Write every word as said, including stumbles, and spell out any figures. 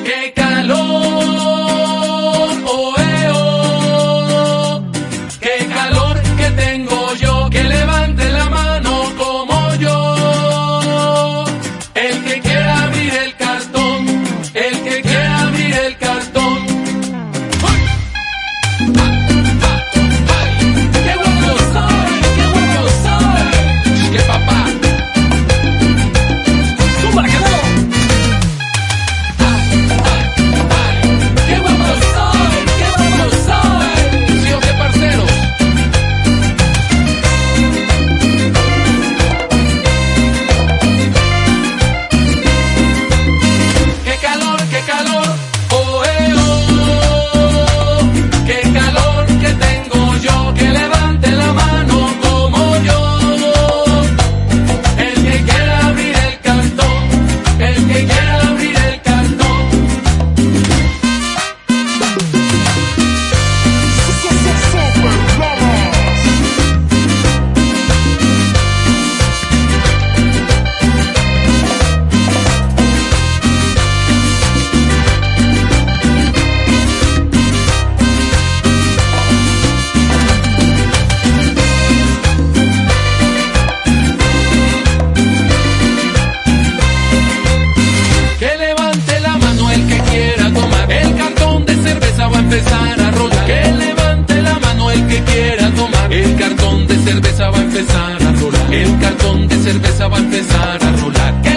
¡Qué calor! ¡Oh, eh, oh! ¡Qué calor que tengo yo! Que levante la mano como yo. El que quiera abrir el cartón, el que quiera abrir el cartón. ¡Ay! ¡Ah, ah, ay! ¡Qué guapo soy! ¡Qué guapo soy! ¡Qué papá! ¡Zumba, que no! Empezar a rolar. Que levante la mano el que quiera tomar. El cartón de cerveza va a empezar a rolar. El cartón de cerveza va a empezar a rolar.